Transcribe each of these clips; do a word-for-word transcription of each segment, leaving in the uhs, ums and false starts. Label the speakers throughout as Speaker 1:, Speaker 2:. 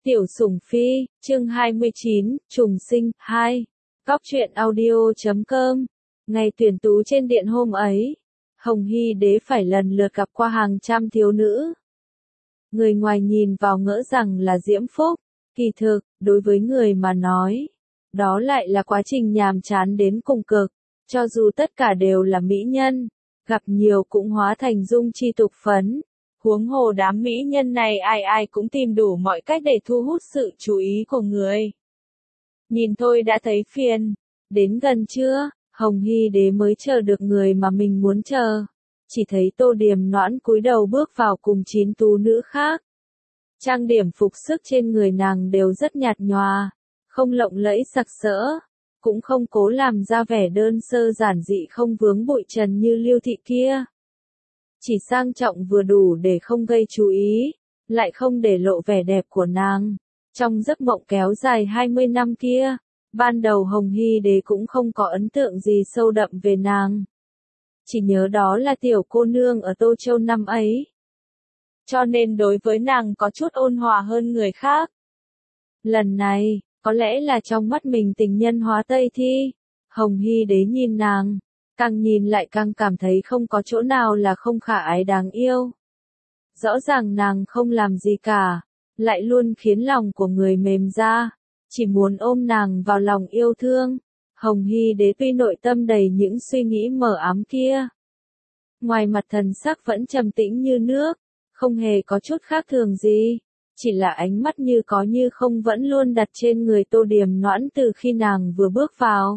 Speaker 1: Tiểu Sủng Phi, chương hai mươi chín, Trùng Sinh, hai. Cóc truyện audio chấm com. Ngày tuyển tú trên điện hôm ấy, Hồng Hy Đế phải lần lượt gặp qua hàng trăm thiếu nữ. Người ngoài nhìn vào ngỡ rằng là diễm phúc, kỳ thực, đối với người mà nói, đó lại là quá trình nhàm chán đến cùng cực, cho dù tất cả đều là mỹ nhân, gặp nhiều cũng hóa thành dung chi tục phấn. Huống hồ đám mỹ nhân này ai ai cũng tìm đủ mọi cách để thu hút sự chú ý của người. Nhìn thôi đã thấy phiền. Đến gần trưa, Hồng Hy Đế mới chờ được người mà mình muốn chờ. Chỉ thấy Tô Điềm Noãn cúi đầu bước vào cùng chín tú nữ khác. Trang điểm phục sức trên người nàng đều rất nhạt nhòa, không lộng lẫy sặc sỡ, cũng không cố làm ra vẻ đơn sơ giản dị không vướng bụi trần như Lưu Thị kia. Chỉ sang trọng vừa đủ để không gây chú ý, lại không để lộ vẻ đẹp của nàng. Trong giấc mộng kéo dài hai mươi năm kia, ban đầu Hồng Hy Đế cũng không có ấn tượng gì sâu đậm về nàng. Chỉ nhớ đó là tiểu cô nương ở Tô Châu năm ấy. Cho nên đối với nàng có chút ôn hòa hơn người khác. Lần này, có lẽ là trong mắt mình tình nhân hóa Tây Thi, Hồng Hy Đế nhìn nàng. Càng nhìn lại càng cảm thấy không có chỗ nào là không khả ái đáng yêu. Rõ ràng nàng không làm gì cả, lại luôn khiến lòng của người mềm ra, chỉ muốn ôm nàng vào lòng yêu thương. Hồng Hy Đế tuy nội tâm đầy những suy nghĩ mờ ám kia, ngoài mặt thần sắc vẫn trầm tĩnh như nước, không hề có chút khác thường gì, chỉ là ánh mắt như có như không vẫn luôn đặt trên người Tô Điềm Noãn từ khi nàng vừa bước vào.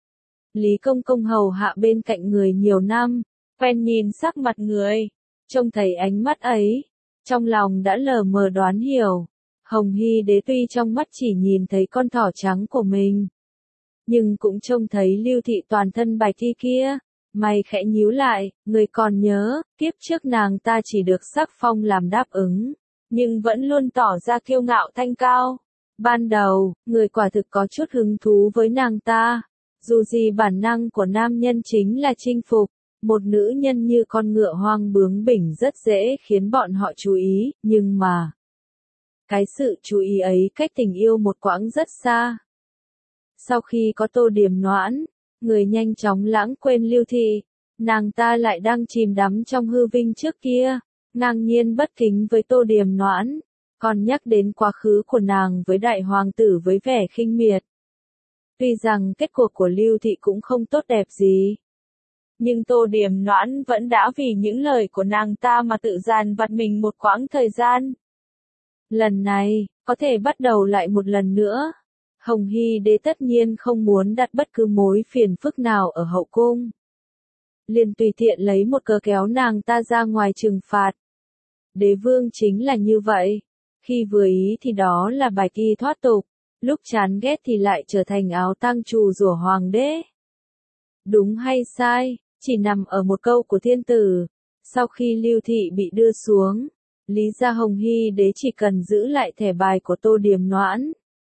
Speaker 1: Lý Công Công hầu hạ bên cạnh người nhiều năm, quen nhìn sắc mặt người, trông thấy ánh mắt ấy, trong lòng đã lờ mờ đoán hiểu. Hồng Hy Đế tuy trong mắt chỉ nhìn thấy con thỏ trắng của mình, nhưng cũng trông thấy Lưu Thị toàn thân bạch thi kia, mày khẽ nhíu lại, người còn nhớ, kiếp trước nàng ta chỉ được sắc phong làm đáp ứng, nhưng vẫn luôn tỏ ra kiêu ngạo thanh cao. Ban đầu, người quả thực có chút hứng thú với nàng ta. Dù gì bản năng của nam nhân chính là chinh phục, một nữ nhân như con ngựa hoang bướng bỉnh rất dễ khiến bọn họ chú ý, nhưng mà cái sự chú ý ấy cách tình yêu một quãng rất xa. Sau khi có Tô Điềm Noãn, người nhanh chóng lãng quên Lưu Thị, nàng ta lại đang chìm đắm trong hư vinh trước kia, ngang nhiên bất kính với Tô Điềm Noãn, còn nhắc đến quá khứ của nàng với đại hoàng tử với vẻ khinh miệt. Tuy rằng kết cuộc của Lưu Thị cũng không tốt đẹp gì, nhưng Tô Điềm Noãn vẫn đã vì những lời của nàng ta mà tự dằn vặt mình một quãng thời gian. Lần này, có thể bắt đầu lại một lần nữa. Hồng Hy Đế tất nhiên không muốn đặt bất cứ mối phiền phức nào ở hậu cung. Liền tùy tiện lấy một cớ kéo nàng ta ra ngoài trừng phạt. Đế vương chính là như vậy. Khi vừa ý thì đó là bài thi thoát tục. Lúc chán ghét thì lại trở thành áo tang trù rủa hoàng đế. Đúng hay sai, chỉ nằm ở một câu của thiên tử. Sau khi Lưu Thị bị đưa xuống, lý ra Hồng Hy Đế chỉ cần giữ lại thẻ bài của Tô Điềm Noãn,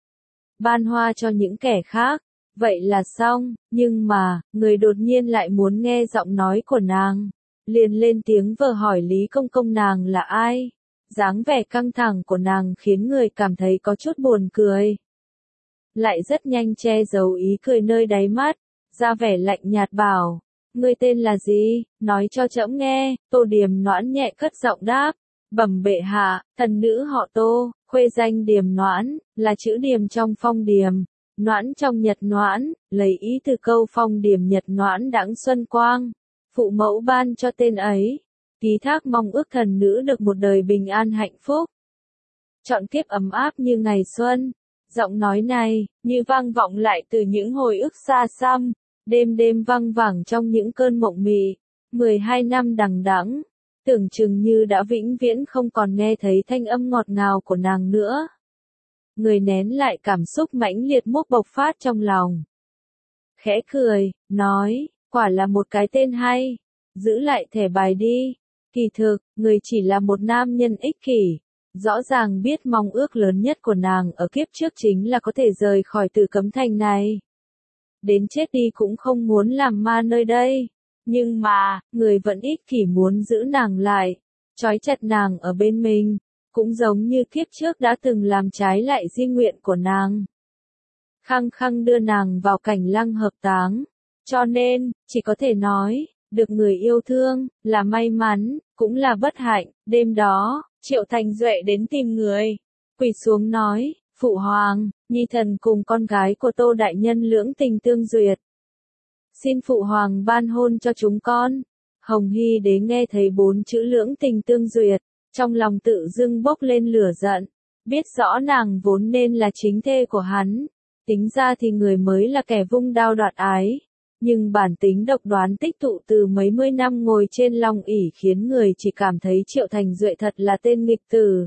Speaker 1: ban hoa cho những kẻ khác, vậy là xong. Nhưng mà, người đột nhiên lại muốn nghe giọng nói của nàng, liền lên tiếng vờ hỏi Lý Công Công nàng là ai. Dáng vẻ căng thẳng của nàng khiến người cảm thấy có chút buồn cười. Lại rất nhanh che giấu ý cười nơi đáy mắt, ra vẻ lạnh nhạt bảo, ngươi tên là gì, nói cho trẫm nghe. Tô Điềm Noãn nhẹ cất giọng đáp, bẩm bệ hạ, thần nữ họ Tô, khuê danh Điềm Noãn, là chữ Điềm trong phong Điềm, Noãn trong Nhật Noãn, lấy ý từ câu phong Điềm Nhật Noãn đãng xuân quang, phụ mẫu ban cho tên ấy, ký thác mong ước thần nữ được một đời bình an hạnh phúc, trọn kiếp ấm áp như ngày xuân. Giọng nói này, như vang vọng lại từ những hồi ức xa xăm, đêm đêm văng vẳng trong những cơn mộng mị, mười hai năm đằng đẵng, tưởng chừng như đã vĩnh viễn không còn nghe thấy thanh âm ngọt ngào của nàng nữa. Người nén lại cảm xúc mãnh liệt mốc bộc phát trong lòng. Khẽ cười, nói, quả là một cái tên hay, giữ lại thẻ bài đi. Kỳ thực, người chỉ là một nam nhân ích kỷ. Rõ ràng biết mong ước lớn nhất của nàng ở kiếp trước chính là có thể rời khỏi Tử Cấm Thành này. Đến chết đi cũng không muốn làm ma nơi đây. Nhưng mà, người vẫn ích kỷ muốn giữ nàng lại, trói chặt nàng ở bên mình. cũng giống như kiếp trước đã từng làm trái lại di nguyện của nàng. Khăng khăng đưa nàng vào cảnh lăng hợp táng. Cho nên, chỉ có thể nói, được người yêu thương, là may mắn, cũng là bất hạnh. Đêm đó, Triệu Thành Duệ đến tìm người. Quỳ xuống nói, Phụ Hoàng, Nhi thần cùng con gái của Tô Đại Nhân lưỡng tình tương duyệt. Xin Phụ Hoàng ban hôn cho chúng con. Hồng Hy Đế nghe thấy bốn chữ lưỡng tình tương duyệt, trong lòng tự dưng bốc lên lửa giận. Biết rõ nàng vốn nên là chính thê của hắn. Tính ra thì người mới là kẻ vung đao đoạt ái. Nhưng bản tính độc đoán tích tụ từ mấy mươi năm ngồi trên long ỷ khiến người chỉ cảm thấy Triệu Thành Duệ thật là tên nghịch tử.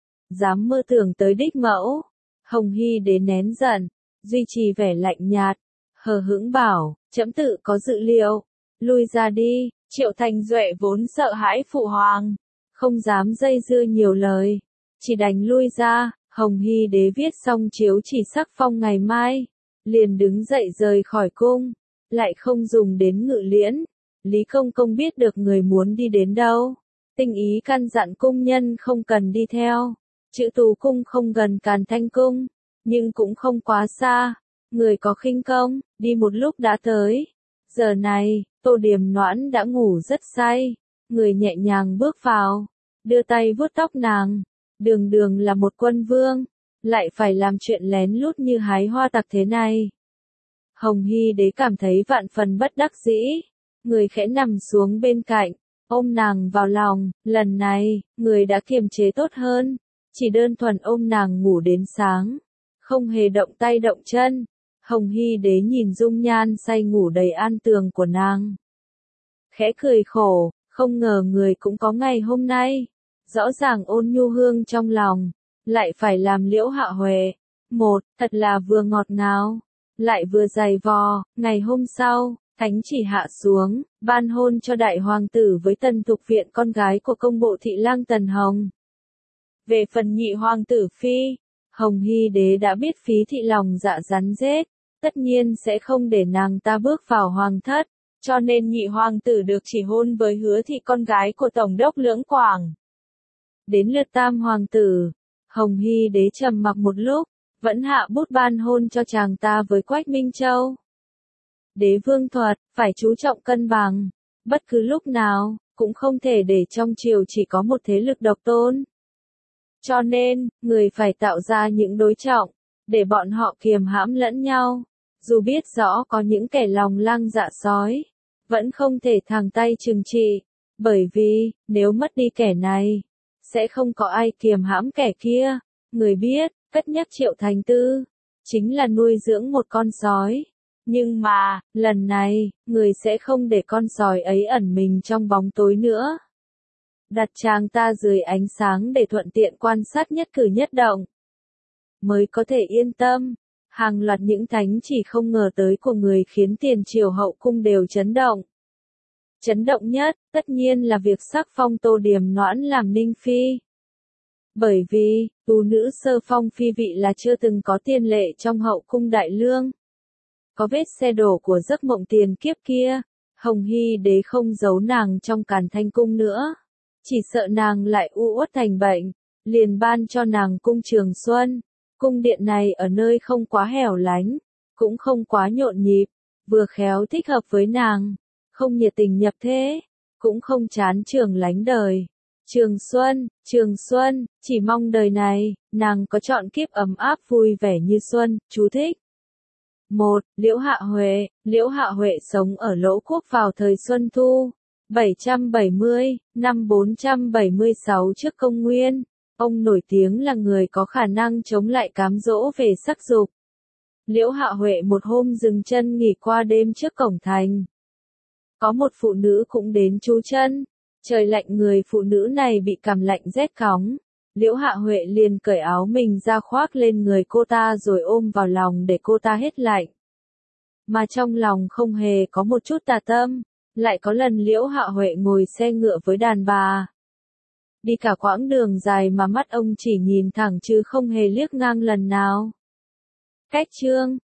Speaker 1: Dám mơ tưởng tới đích mẫu. Hồng Hy Đế nén giận, duy trì vẻ lạnh nhạt, hờ hững bảo, trẫm tự có dự liệu, lui ra đi. Triệu Thành Duệ vốn sợ hãi Phụ Hoàng, không dám dây dưa nhiều lời, chỉ đành lui ra. Hồng Hy Đế viết xong chiếu chỉ sắc phong ngày mai, liền đứng dậy rời khỏi cung, lại không dùng đến ngự liễn. Lý Công Công biết được người muốn đi đến đâu, tinh ý căn dặn cung nhân không cần đi theo. Chữ Tú Cung không gần Càn Thanh Cung, nhưng cũng không quá xa, người có khinh công, đi một lúc đã tới. Giờ này, Tô Điềm Noãn đã ngủ rất say, người nhẹ nhàng bước vào, đưa tay vuốt tóc nàng. Đường đường là một quân vương, lại phải làm chuyện lén lút như hái hoa tặc thế này. Hồng Hy Đế cảm thấy vạn phần bất đắc dĩ, người khẽ nằm xuống bên cạnh, ôm nàng vào lòng. Lần này, người đã kiềm chế tốt hơn, chỉ đơn thuần ôm nàng ngủ đến sáng, không hề động tay động chân. Hồng Hy Đế nhìn dung nhan say ngủ đầy an tường của nàng, khẽ cười khổ, không ngờ người cũng có ngày hôm nay. Rõ ràng ôn nhu hương trong lòng, lại phải làm Liễu Hạ Huệ. Một, thật là vừa ngọt ngào, lại vừa dày vò. Ngày hôm sau, thánh chỉ hạ xuống, ban hôn cho đại hoàng tử với Tần Thục Viện con gái của công bộ thị lang Tần Hồng. Về phần nhị hoàng tử phi, Hồng Hy Đế đã biết Phí thị lòng dạ rắn rết, tất nhiên sẽ không để nàng ta bước vào hoàng thất, cho nên nhị hoàng tử được chỉ hôn với Hứa thị con gái của tổng đốc Lưỡng Quảng. Đến lượt tam hoàng tử, Hồng Hy Đế trầm mặc một lúc, vẫn hạ bút ban hôn cho chàng ta với Quách Minh Châu. Đế vương thuật, phải chú trọng cân bằng, bất cứ lúc nào, cũng không thể để trong triều chỉ có một thế lực độc tôn. Cho nên, người phải tạo ra những đối trọng, để bọn họ kiềm hãm lẫn nhau. Dù biết rõ có những kẻ lòng lang dạ sói, vẫn không thể thẳng tay trừng trị, bởi vì, nếu mất đi kẻ này, sẽ không có ai kiềm hãm kẻ kia. Người biết, cất nhắc Triệu Thành Tư, chính là nuôi dưỡng một con sói. Nhưng mà, lần này, người sẽ không để con sói ấy ẩn mình trong bóng tối nữa. Đặt chàng ta dưới ánh sáng để thuận tiện quan sát nhất cử nhất động, mới có thể yên tâm. Hàng loạt những thánh chỉ không ngờ tới của người khiến tiền triều hậu cung đều chấn động. Chấn động nhất, tất nhiên là việc sắc phong Tô Điềm Noãn làm ninh phi. Bởi vì, tú nữ sơ phong phi vị là chưa từng có tiền lệ trong hậu cung đại lương. Có vết xe đổ của giấc mộng tiền kiếp kia, Hồng Hy Đế không giấu nàng trong Càn Thanh Cung nữa. Chỉ sợ nàng lại u uất thành bệnh, liền ban cho nàng cung Trường Xuân. Cung điện này ở nơi không quá hẻo lánh, cũng không quá nhộn nhịp, vừa khéo thích hợp với nàng, không nhiệt tình nhập thế, cũng không chán trường lánh đời. Trường Xuân, Trường Xuân, chỉ mong đời này, nàng có chọn kiếp ấm áp vui vẻ như xuân. Chú thích. một. Liễu Hạ Huệ. Liễu Hạ Huệ sống ở Lỗ Quốc vào thời Xuân Thu, bảy trăm bảy mươi, năm bốn trăm bảy mươi sáu trước công nguyên. Ông nổi tiếng là người có khả năng chống lại cám dỗ về sắc dục. Liễu Hạ Huệ một hôm dừng chân nghỉ qua đêm trước cổng thành. Có một phụ nữ cũng đến trú chân. Trời lạnh, người phụ nữ này bị cảm lạnh rét cóng. Liễu Hạ Huệ liền cởi áo mình ra khoác lên người cô ta rồi ôm vào lòng để cô ta hết lạnh. Mà trong lòng không hề có một chút tà tâm. Lại có lần Liễu Hạ Huệ ngồi xe ngựa với đàn bà. Đi cả quãng đường dài mà mắt ông chỉ nhìn thẳng chứ không hề liếc ngang lần nào. Cách chương